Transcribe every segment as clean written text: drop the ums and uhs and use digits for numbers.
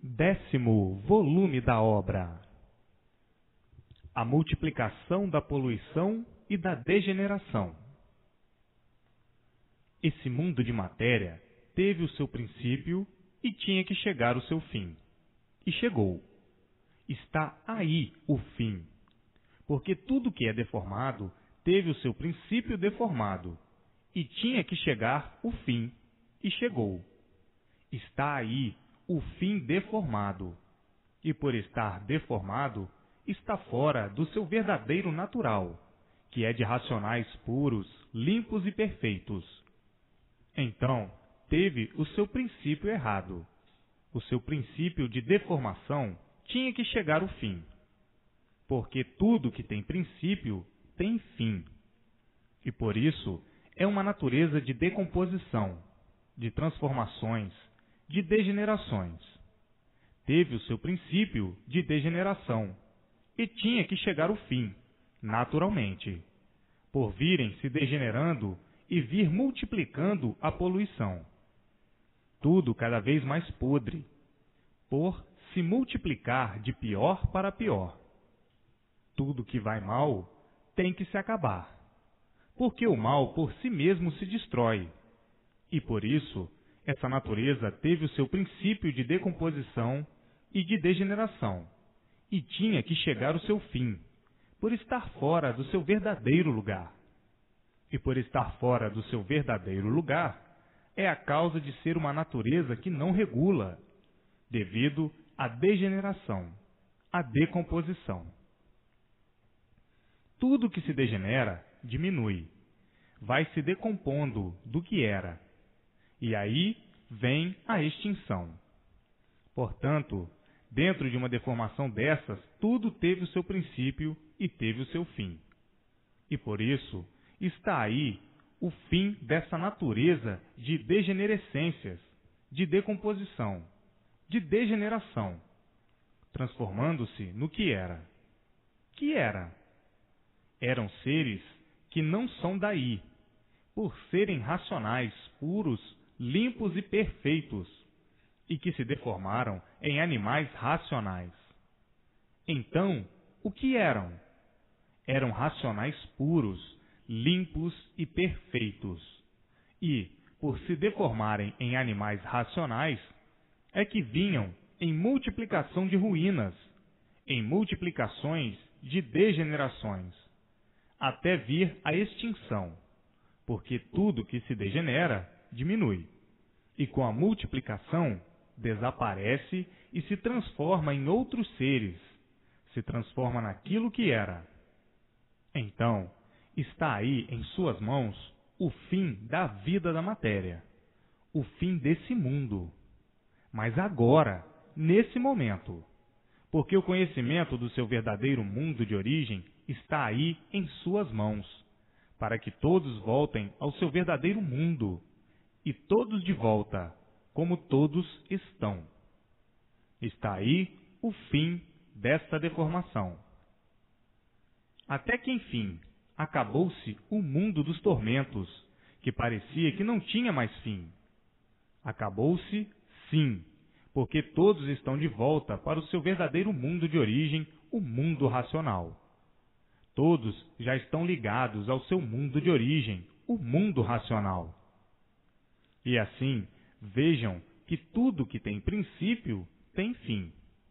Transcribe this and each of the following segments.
10º volume da obra: A multiplicação da poluição e da degeneração. Esse mundo de matéria teve o seu princípio e tinha que chegar o seu fim. E chegou. Está aí o fim. Porque tudo que é deformado teve o seu princípio deformado e tinha que chegar o fim. E chegou. Está aí o fim deformado. E por estar deformado, está fora do seu verdadeiro natural, que é de racionais puros, limpos e perfeitos. Então, teve o seu princípio errado. O seu princípio de deformação tinha que chegar ao fim. Porque tudo que tem princípio tem fim. E por isso é uma natureza de decomposição, de transformações, de degenerações. Teve o seu princípio de degeneração e tinha que chegar ao fim, naturalmente, por virem se degenerando e vir multiplicando a poluição. Tudo cada vez mais podre, por se multiplicar de pior para pior. Tudo que vai mal tem que se acabar, porque o mal por si mesmo se destrói. E por isso, essa natureza teve o seu princípio de decomposição e de degeneração, e tinha que chegar ao seu fim, por estar fora do seu verdadeiro lugar. E por estar fora do seu verdadeiro lugar, é a causa de ser uma natureza que não regula, devido à degeneração, à decomposição. Tudo que se degenera, diminui, vai se decompondo do que era, e aí vem a extinção. Portanto, dentro de uma deformação dessas, tudo teve o seu princípio e teve o seu fim. E por isso, está aí o fim dessa natureza de degenerescências, de decomposição, de degeneração, transformando-se no que era. Que era? Eram seres que não são daí, por serem racionais, puros, limpos e perfeitos, e que se deformaram em animais racionais. Então, o que eram? Eram racionais puros, limpos e perfeitos. E, por se deformarem em animais racionais, é que vinham em multiplicação de ruínas, em multiplicações de degenerações, até vir a extinção, porque tudo que se degenera diminui, e com a multiplicação desaparece e se transforma em outros seres, se transforma naquilo que era. Então, está aí em suas mãos o fim da vida da matéria, o fim desse mundo. Mas agora, nesse momento, porque o conhecimento do seu verdadeiro mundo de origem está aí em suas mãos, para que todos voltem ao seu verdadeiro mundo, e todos de volta, como todos estão. Está aí o fim desta deformação. Até que, enfim, acabou-se o mundo dos tormentos, que parecia que não tinha mais fim. Acabou-se, sim, porque todos estão de volta para o seu verdadeiro mundo de origem, o mundo racional. Todos já estão ligados ao seu mundo de origem, o mundo racional. E assim, vejam que tudo que tem princípio tem fim.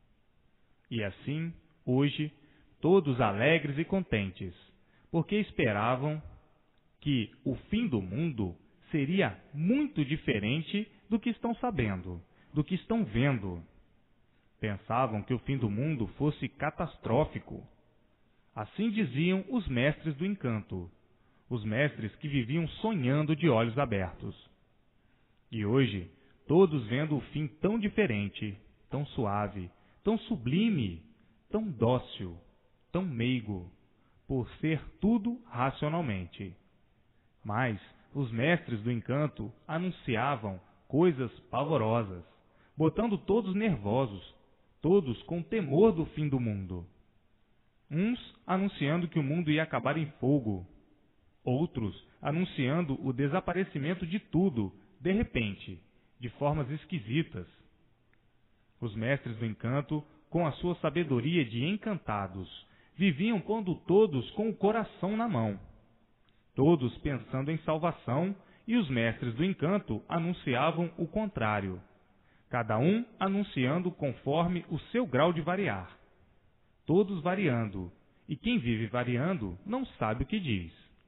E assim, hoje, todos alegres e contentes, porque esperavam que o fim do mundo seria muito diferente do que estão sabendo, do que estão vendo. Pensavam que o fim do mundo fosse catastrófico. Assim diziam os mestres do encanto, os mestres que viviam sonhando de olhos abertos. E hoje, todos vendo o fim tão diferente, tão suave, tão sublime, tão dócil, tão meigo, por ser tudo racionalmente. Mas os mestres do encanto anunciavam coisas pavorosas, botando todos nervosos, todos com temor do fim do mundo. Uns anunciando que o mundo ia acabar em fogo, outros anunciando o desaparecimento de tudo, de repente, de formas esquisitas. Os mestres do encanto, com a sua sabedoria de encantados, viviam pondo todos com o coração na mão, todos pensando em salvação, e os mestres do encanto anunciavam o contrário, cada um anunciando conforme o seu grau de variar, todos variando, e quem vive variando não sabe o que diz.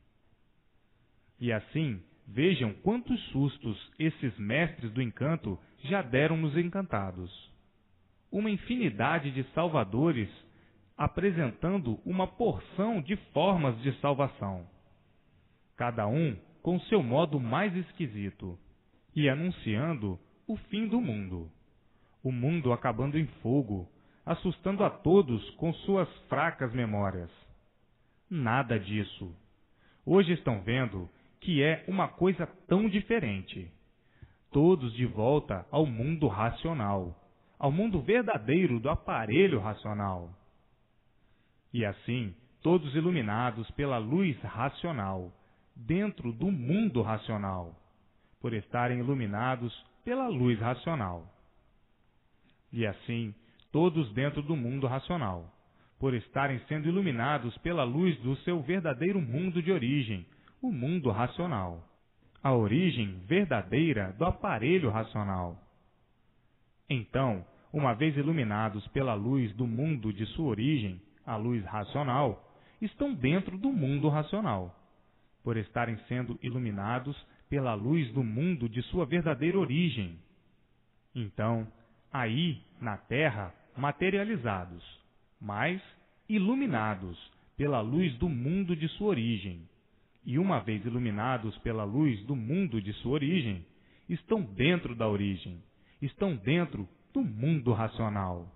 E assim, vejam quantos sustos esses mestres do encanto já deram nos encantados. Uma infinidade de salvadores apresentando uma porção de formas de salvação, cada um com seu modo mais esquisito, e anunciando o fim do mundo, o mundo acabando em fogo, assustando a todos com suas fracas memórias. Nada disso. Hoje estão vendo que é uma coisa tão diferente. Todos de volta ao mundo racional, ao mundo verdadeiro do aparelho racional. E assim, todos iluminados pela luz racional, dentro do mundo racional, por estarem iluminados pela luz racional. E assim, todos dentro do mundo racional, por estarem sendo iluminados pela luz do seu verdadeiro mundo de origem, o mundo racional, a origem verdadeira do aparelho racional. Então, uma vez iluminados pela luz do mundo de sua origem, a luz racional, estão dentro do mundo racional, por estarem sendo iluminados pela luz do mundo de sua verdadeira origem. Então, aí, na Terra, materializados, mas iluminados pela luz do mundo de sua origem, e uma vez iluminados pela luz do mundo de sua origem, estão dentro da origem, estão dentro do mundo racional.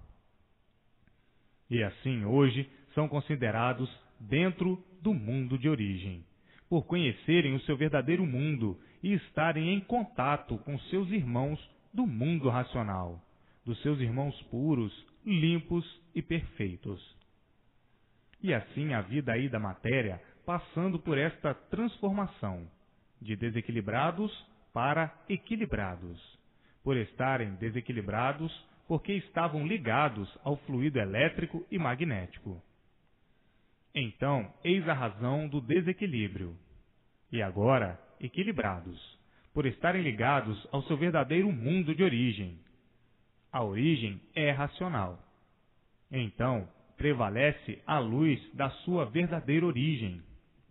E assim, hoje, são considerados dentro do mundo de origem, por conhecerem o seu verdadeiro mundo e estarem em contato com seus irmãos do mundo racional, dos seus irmãos puros, limpos e perfeitos. E assim a vida aí da matéria, passando por esta transformação, de desequilibrados para equilibrados, por estarem desequilibrados porque estavam ligados ao fluido elétrico e magnético. Então, eis a razão do desequilíbrio. E agora, equilibrados, por estarem ligados ao seu verdadeiro mundo de origem. A origem é racional. Então, prevalece a luz da sua verdadeira origem.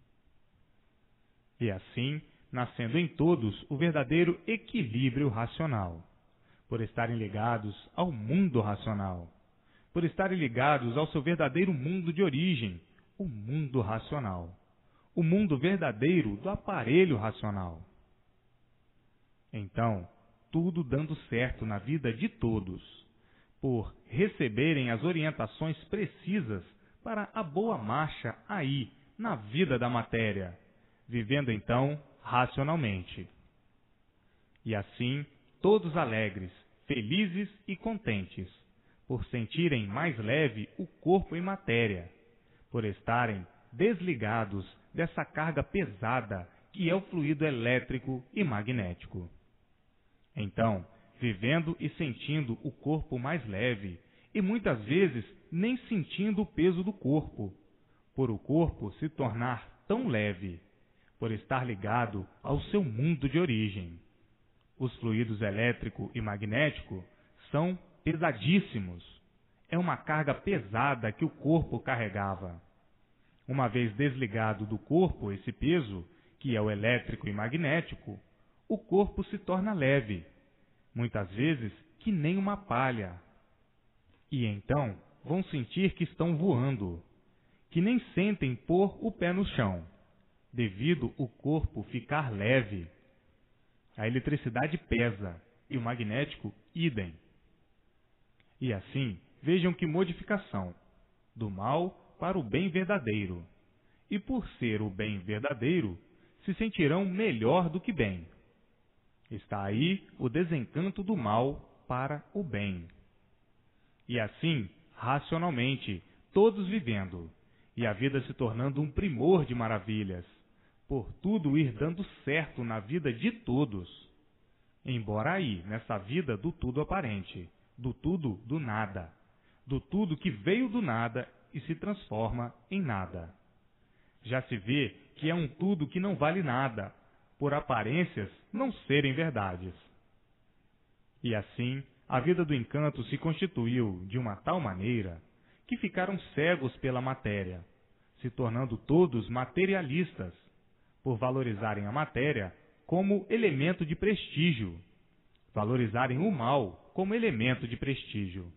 E assim, nascendo em todos o verdadeiro equilíbrio racional, por estarem ligados ao mundo racional, por estarem ligados ao seu verdadeiro mundo de origem, o mundo racional, o mundo verdadeiro do aparelho racional. Então, tudo dando certo na vida de todos, por receberem as orientações precisas para a boa marcha aí, na vida da matéria, vivendo então racionalmente. E assim, todos alegres, felizes e contentes, por sentirem mais leve o corpo em matéria, por estarem desligados dessa carga pesada que é o fluido elétrico e magnético. Então, vivendo e sentindo o corpo mais leve, e muitas vezes nem sentindo o peso do corpo, por o corpo se tornar tão leve, por estar ligado ao seu mundo de origem. Os fluidos elétrico e magnético são pesadíssimos. É uma carga pesada que o corpo carregava. Uma vez desligado do corpo esse peso, que é o elétrico e magnético, o corpo se torna leve, muitas vezes que nem uma palha. E então vão sentir que estão voando, que nem sentem pôr o pé no chão, devido o corpo ficar leve. A eletricidade pesa e o magnético idem. E assim, vejam que modificação, do mal para o bem verdadeiro. E por ser o bem verdadeiro, se sentirão melhor do que bem. Está aí o desencanto do mal para o bem. E assim, racionalmente, todos vivendo, e a vida se tornando um primor de maravilhas, por tudo ir dando certo na vida de todos. Embora aí, nessa vida do tudo aparente, do tudo do nada, do tudo que veio do nada e se transforma em nada. Já se vê que é um tudo que não vale nada, por aparências não serem verdades. E assim, a vida do encanto se constituiu de uma tal maneira que ficaram cegos pela matéria, se tornando todos materialistas, por valorizarem a matéria como elemento de prestígio, valorizarem o mal como elemento de prestígio.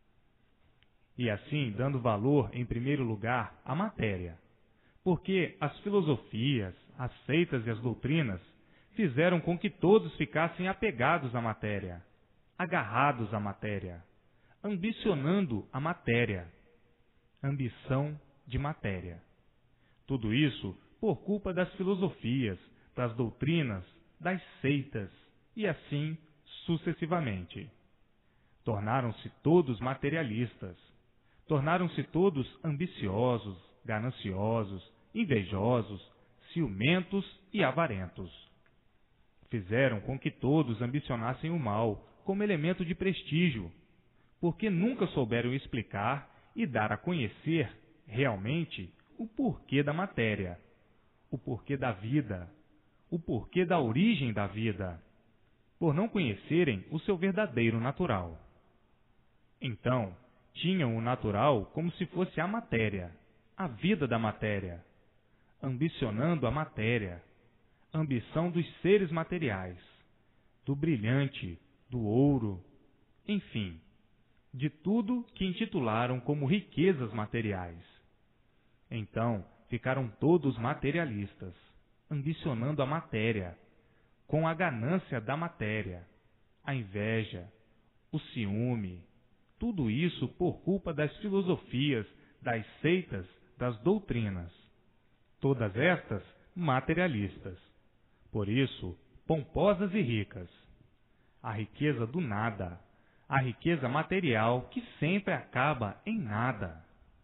E assim, dando valor, em primeiro lugar, à matéria, porque as filosofias, as seitas e as doutrinas fizeram com que todos ficassem apegados à matéria, agarrados à matéria, ambicionando a matéria, ambição de matéria. Tudo isso por culpa das filosofias, das doutrinas, das seitas, e assim sucessivamente. Tornaram-se todos materialistas, tornaram-se todos ambiciosos, gananciosos, invejosos, ciumentos e avarentos. Fizeram com que todos ambicionassem o mal como elemento de prestígio, porque nunca souberam explicar e dar a conhecer realmente o porquê da matéria, o porquê da vida, o porquê da origem da vida, por não conhecerem o seu verdadeiro natural. Então, tinham o natural como se fosse a matéria, a vida da matéria, ambicionando a matéria, ambição dos seres materiais, do brilhante, do ouro, enfim, de tudo que intitularam como riquezas materiais. Então, ficaram todos materialistas, ambicionando a matéria, com a ganância da matéria, a inveja, o ciúme, tudo isso por culpa das filosofias, das seitas, das doutrinas. Todas estas materialistas. Por isso, pomposas e ricas. A riqueza do nada, a riqueza material que sempre acaba em nada.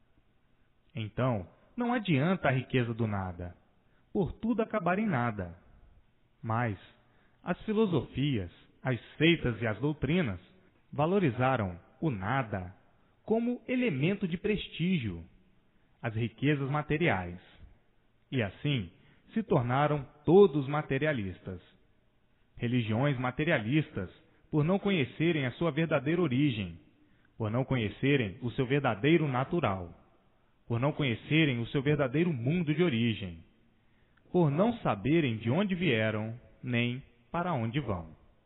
Então, não adianta a riqueza do nada, por tudo acabar em nada. Mas as filosofias, as seitas e as doutrinas valorizaram o nada como elemento de prestígio, as riquezas materiais, e assim se tornaram todos materialistas. Religiões materialistas, por não conhecerem a sua verdadeira origem, por não conhecerem o seu verdadeiro natural, por não conhecerem o seu verdadeiro mundo de origem, por não saberem de onde vieram, nem para onde vão.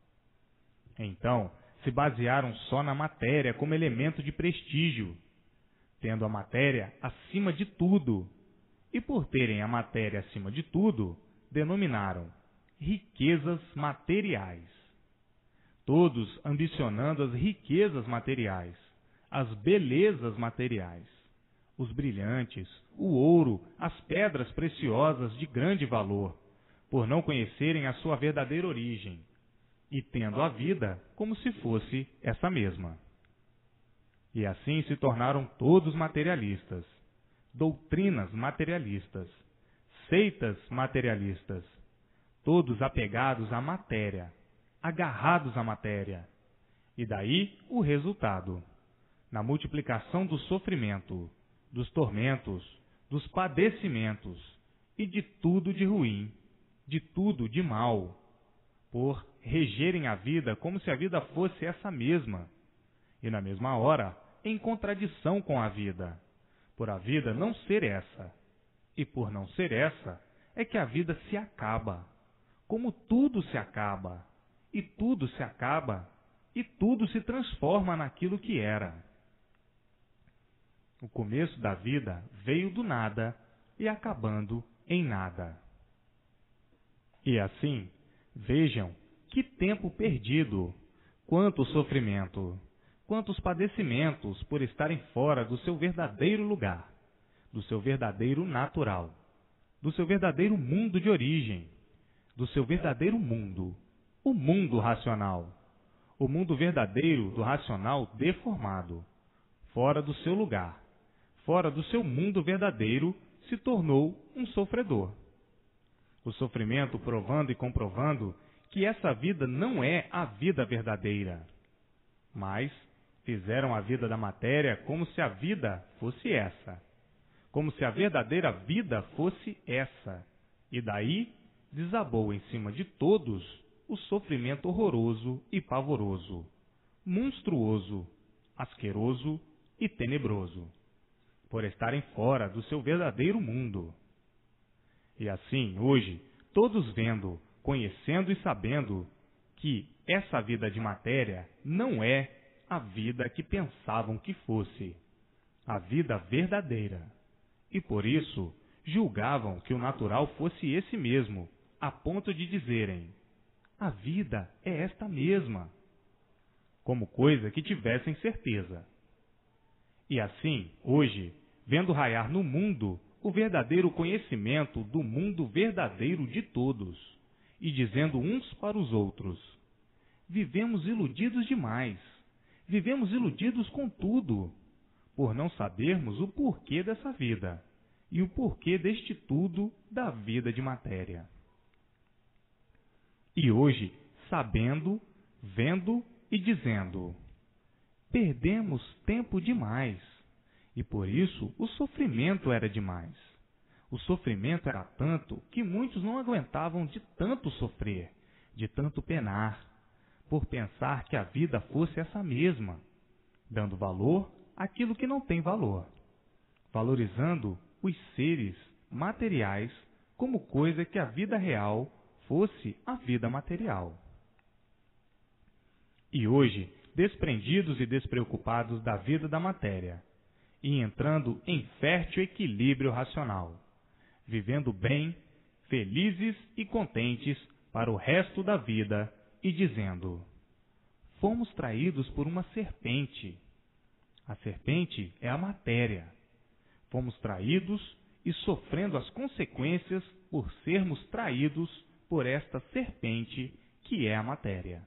Então, se basearam só na matéria como elemento de prestígio, tendo a matéria acima de tudo, e por terem a matéria acima de tudo, denominaram riquezas materiais. Todos ambicionando as riquezas materiais, as belezas materiais, os brilhantes, o ouro, as pedras preciosas de grande valor, por não conhecerem a sua verdadeira origem, e tendo a vida como se fosse essa mesma. E assim se tornaram todos materialistas, doutrinas materialistas, seitas materialistas, todos apegados à matéria, agarrados à matéria. E daí o resultado, na multiplicação do sofrimento, dos tormentos, dos padecimentos e de tudo de ruim, de tudo de mal, por regerem a vida como se a vida fosse essa mesma, e na mesma hora em contradição com a vida, por a vida não ser essa, e por não ser essa é que a vida se acaba, como tudo se acaba, e tudo se acaba, e tudo se transforma naquilo que era. O começo da vida veio do nada e acabando em nada. E assim, vejam que tempo perdido, quanto sofrimento, quantos padecimentos por estarem fora do seu verdadeiro lugar, do seu verdadeiro natural, do seu verdadeiro mundo de origem, do seu verdadeiro mundo, o mundo racional, o mundo verdadeiro do racional deformado, fora do seu lugar, fora do seu mundo verdadeiro, se tornou um sofredor. O sofrimento provando e comprovando que essa vida não é a vida verdadeira, mas Fizeram a vida da matéria como se a vida fosse essa, como se a verdadeira vida fosse essa, e daí desabou em cima de todos o sofrimento horroroso e pavoroso, monstruoso, asqueroso e tenebroso, por estarem fora do seu verdadeiro mundo. E assim, hoje, todos vendo, conhecendo e sabendo que essa vida de matéria não é a vida que pensavam que fosse, a vida verdadeira, e por isso julgavam que o natural fosse esse mesmo, a ponto de dizerem: a vida é esta mesma, como coisa que tivessem certeza. E assim, hoje, vendo raiar no mundo o verdadeiro conhecimento do mundo verdadeiro de todos, e dizendo uns para os outros: vivemos iludidos demais, vivemos iludidos com tudo, por não sabermos o porquê dessa vida, e o porquê deste tudo da vida de matéria. E hoje, sabendo, vendo e dizendo: perdemos tempo demais, e por isso o sofrimento era demais. O sofrimento era tanto que muitos não aguentavam de tanto sofrer, de tanto penar, por pensar que a vida fosse essa mesma, dando valor àquilo que não tem valor, valorizando os seres materiais como coisa que a vida real fosse a vida material. E hoje, desprendidos e despreocupados da vida da matéria, e entrando em fértil equilíbrio racional, vivendo bem, felizes e contentes para o resto da vida, e dizendo: fomos traídos por uma serpente. A serpente é a matéria. Fomos traídos e sofrendo as consequências por sermos traídos por esta serpente que é a matéria.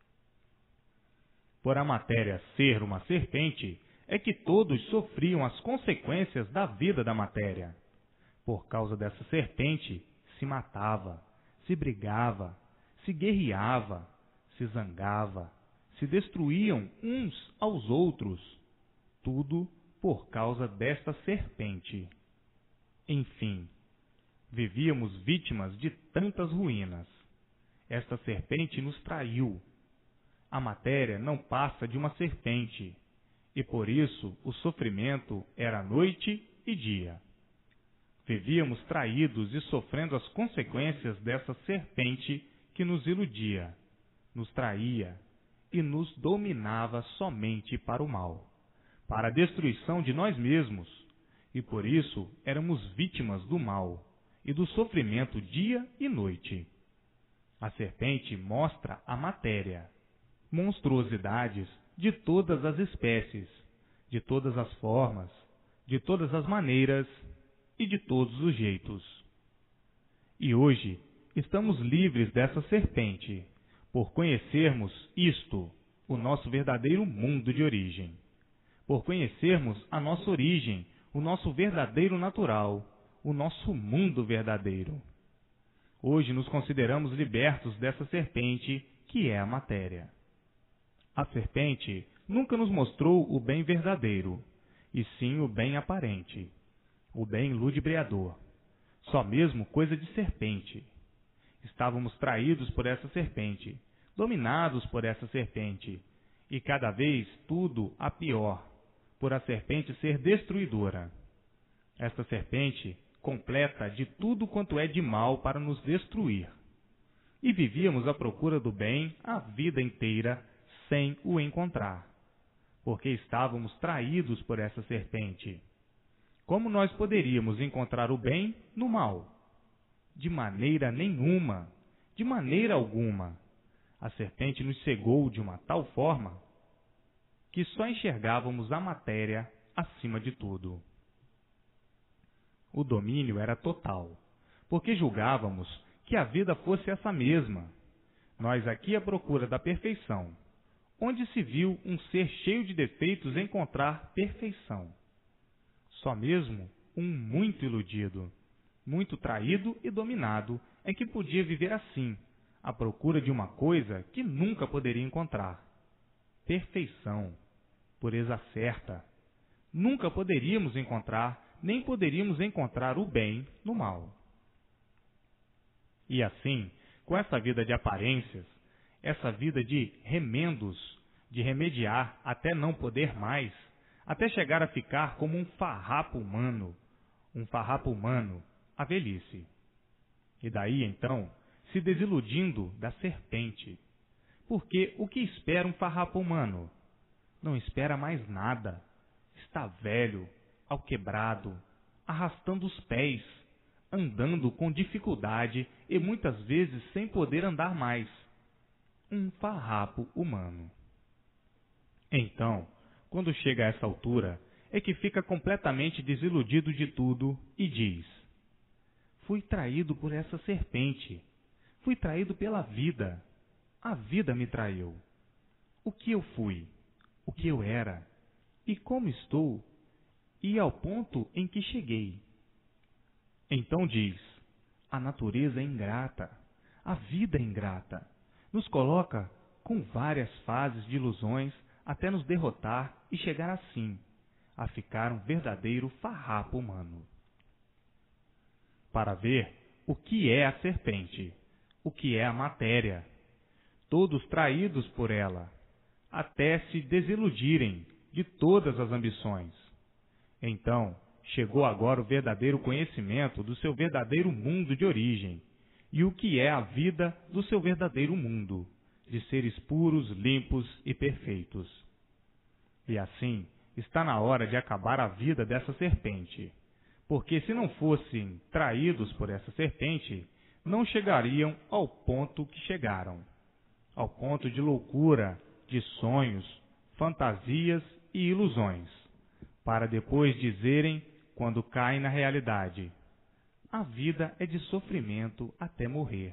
Por a matéria ser uma serpente, é que todos sofriam as consequências da vida da matéria. Por causa dessa serpente, se matava, se brigava, se guerreava, se zangava, se destruíam uns aos outros, tudo por causa desta serpente. Enfim, vivíamos vítimas de tantas ruínas. Esta serpente nos traiu. A matéria não passa de uma serpente, e por isso o sofrimento era noite e dia. Vivíamos traídos e sofrendo as consequências dessa serpente que nos iludia, nos traía e nos dominava somente para o mal, para a destruição de nós mesmos, e por isso éramos vítimas do mal e do sofrimento dia e noite. A serpente mostra a matéria, monstruosidades de todas as espécies, de todas as formas, de todas as maneiras e de todos os jeitos. E hoje estamos livres dessa serpente, por conhecermos isto, o nosso verdadeiro mundo de origem, por conhecermos a nossa origem, o nosso verdadeiro natural, o nosso mundo verdadeiro. Hoje nos consideramos libertos dessa serpente que é a matéria. A serpente nunca nos mostrou o bem verdadeiro, e sim o bem aparente, o bem ludibriador, só mesmo coisa de serpente. Estávamos traídos por essa serpente, dominados por essa serpente, e cada vez tudo a pior, por a serpente ser destruidora. Esta serpente completa de tudo quanto é de mal para nos destruir. E vivíamos à procura do bem a vida inteira sem o encontrar, porque estávamos traídos por essa serpente. Como nós poderíamos encontrar o bem no mal? De maneira nenhuma, de maneira alguma. A serpente nos cegou de uma tal forma que só enxergávamos a matéria acima de tudo. O domínio era total, porque julgávamos que a vida fosse essa mesma. Nós aqui à procura da perfeição, onde se viu um ser cheio de defeitos encontrar perfeição. Só mesmo um muito iludido, muito traído e dominado é que podia viver assim, à procura de uma coisa que nunca poderia encontrar: perfeição. pureza certa. Nunca poderíamos encontrar, nem poderíamos encontrar o bem no mal. E assim, com essa vida de aparências, essa vida de remendos, de remediar até não poder mais, até chegar a ficar como um farrapo humano, a velhice. E daí, então, se desiludindo da serpente. Porque o que espera um farrapo humano? Não espera mais nada. Está velho, alquebrado, arrastando os pés, andando com dificuldade e muitas vezes sem poder andar mais. Um farrapo humano. Então, quando chega a essa altura, é que fica completamente desiludido de tudo e diz: fui traído por essa serpente, fui traído pela vida, a vida me traiu. O que eu fui, o que eu era, e como estou, e ao ponto em que cheguei. Então diz: a natureza é ingrata, a vida é ingrata, nos coloca com várias fases de ilusões até nos derrotar e chegar assim, a ficar um verdadeiro farrapo humano. Para ver o que é a serpente, o que é a matéria, todos traídos por ela, até se desiludirem de todas as ambições. Então, chegou agora o verdadeiro conhecimento do seu verdadeiro mundo de origem, e o que é a vida do seu verdadeiro mundo, de seres puros, limpos e perfeitos. E assim, está na hora de acabar a vida dessa serpente, porque se não fossem traídos por essa serpente, não chegariam ao ponto que chegaram, ao ponto de loucura, de sonhos, fantasias e ilusões, para depois dizerem, quando caem na realidade: a vida é de sofrimento até morrer.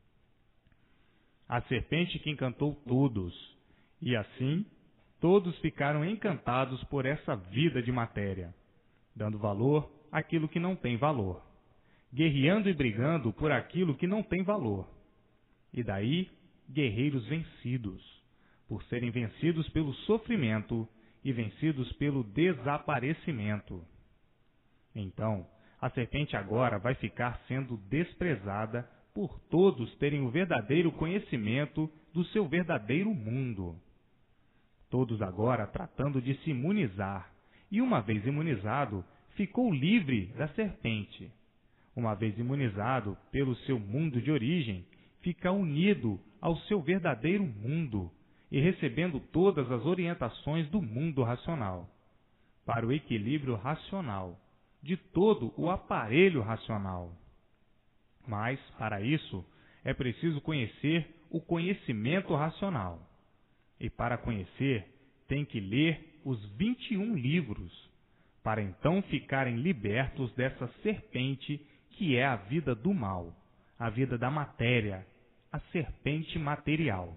A serpente que encantou todos, e assim todos ficaram encantados por essa vida de matéria, dando valor àquilo que não tem valor, guerreando e brigando por aquilo que não tem valor. E daí, guerreiros vencidos, por serem vencidos pelo sofrimento e vencidos pelo desaparecimento. Então, a serpente agora vai ficar sendo desprezada por todos terem o verdadeiro conhecimento do seu verdadeiro mundo. Todos agora tratando de se imunizar, e uma vez imunizado, ficou livre da serpente. Uma vez imunizado pelo seu mundo de origem, fica unido ao seu verdadeiro mundo e recebendo todas as orientações do mundo racional, para o equilíbrio racional, de todo o aparelho racional. Mas, para isso, é preciso conhecer o conhecimento racional. E para conhecer, tem que ler os 21 livros, para então ficarem libertos dessa serpente que é a vida do mal, a vida da matéria, a serpente material.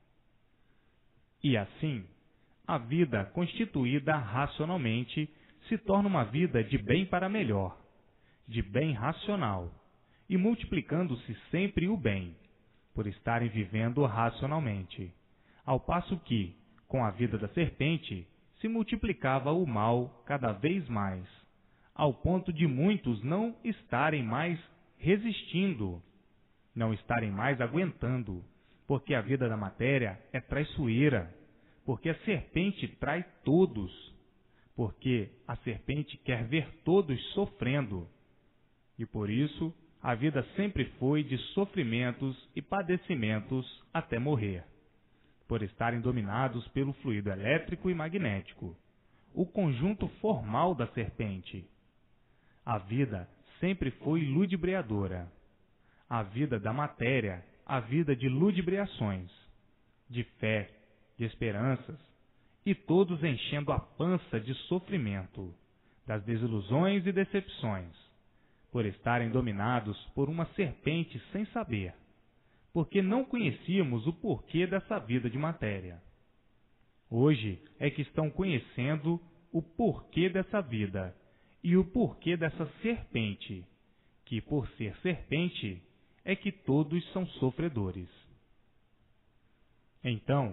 E assim, a vida constituída racionalmente se torna uma vida de bem para melhor, de bem racional, e multiplicando-se sempre o bem, por estarem vivendo racionalmente, ao passo que, com a vida da serpente, se multiplicava o mal cada vez mais, ao ponto de muitos não estarem mais resistindo, não estarem mais aguentando, porque a vida da matéria é traiçoeira, porque a serpente trai todos, porque a serpente quer ver todos sofrendo. E por isso, a vida sempre foi de sofrimentos e padecimentos até morrer, por estarem dominados pelo fluido elétrico e magnético, o conjunto formal da serpente. A vida sempre foi ludibriadora. A vida da matéria, a vida de ludibriações, de fé, de esperanças, e todos enchendo a pança de sofrimento, das desilusões e decepções, por estarem dominados por uma serpente sem saber, porque não conhecíamos o porquê dessa vida de matéria. Hoje é que estão conhecendo o porquê dessa vida e o porquê dessa serpente, que por ser serpente é que todos são sofredores. Então,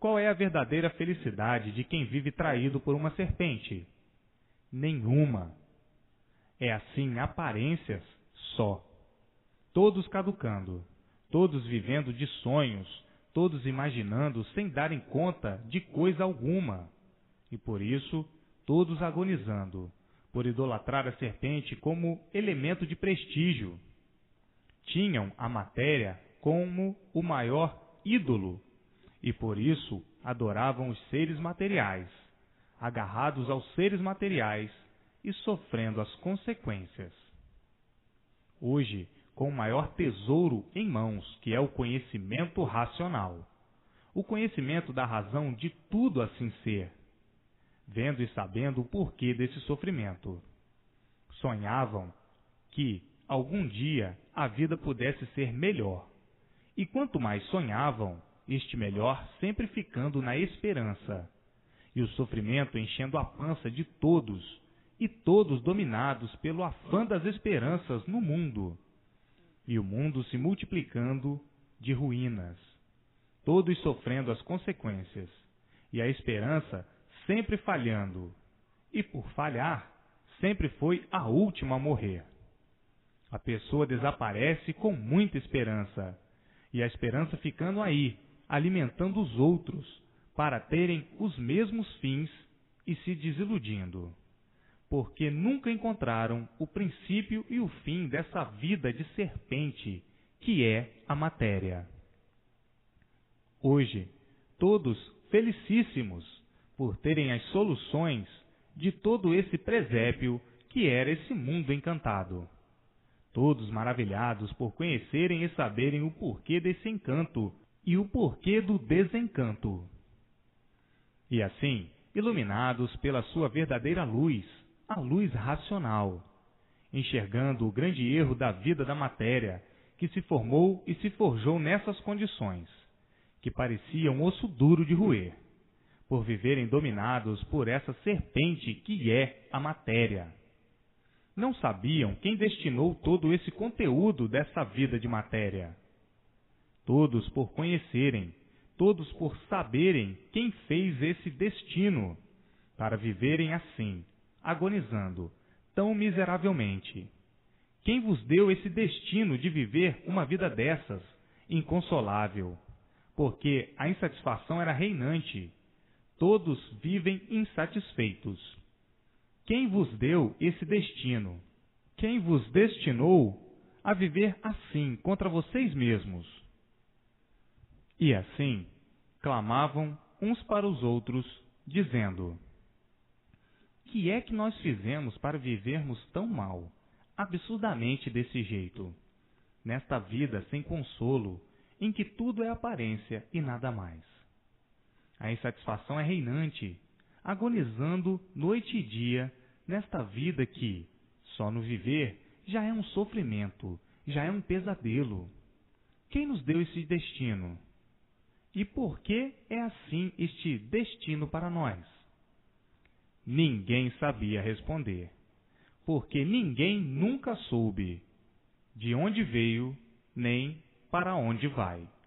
Qual é a verdadeira felicidade de quem vive traído por uma serpente? Nenhuma. É assim aparências só. Todos caducando, todos vivendo de sonhos, todos imaginando sem darem conta de coisa alguma. E por isso, todos agonizando, por idolatrar a serpente como elemento de prestígio. Tinham a matéria como o maior ídolo, e por isso adoravam os seres materiais, agarrados aos seres materiais e sofrendo as consequências. Hoje, com o maior tesouro em mãos, que é o conhecimento racional, o conhecimento da razão de tudo assim ser, vendo e sabendo o porquê desse sofrimento. Sonhavam que, algum dia, a vida pudesse ser melhor, e quanto mais sonhavam, este melhor sempre ficando na esperança, e o sofrimento enchendo a pança de todos, e todos dominados pelo afã das esperanças no mundo, e o mundo se multiplicando de ruínas, todos sofrendo as consequências, e a esperança sempre falhando, e por falhar, sempre foi a última a morrer. A pessoa desaparece com muita esperança, e a esperança ficando aí, alimentando os outros, para terem os mesmos fins e se desiludindo, porque nunca encontraram o princípio e o fim dessa vida de serpente, que é a matéria. Hoje, todos felicíssimos por terem as soluções de todo esse presépio que era esse mundo encantado. Todos maravilhados por conhecerem e saberem o porquê desse encanto e o porquê do desencanto. E assim, iluminados pela sua verdadeira luz, a luz racional, enxergando o grande erro da vida da matéria, que se formou e se forjou nessas condições, que parecia um osso duro de roer, por viverem dominados por essa serpente que é a matéria. Não sabiam quem destinou todo esse conteúdo dessa vida de matéria. Todos por conhecerem, todos por saberem quem fez esse destino, para viverem assim, agonizando, tão miseravelmente. Quem vos deu esse destino de viver uma vida dessas, inconsolável? Porque a insatisfação era reinante. Todos vivem insatisfeitos. Quem vos deu esse destino? Quem vos destinou a viver assim contra vocês mesmos? E assim, clamavam uns para os outros, dizendo: que é que nós fizemos para vivermos tão mal, absurdamente desse jeito, nesta vida sem consolo, em que tudo é aparência e nada mais? A insatisfação é reinante, agonizando noite e dia nesta vida que, só no viver, já é um sofrimento, já é um pesadelo. Quem nos deu esse destino? E por que é assim este destino para nós? Ninguém sabia responder, porque ninguém nunca soube de onde veio nem para onde vai.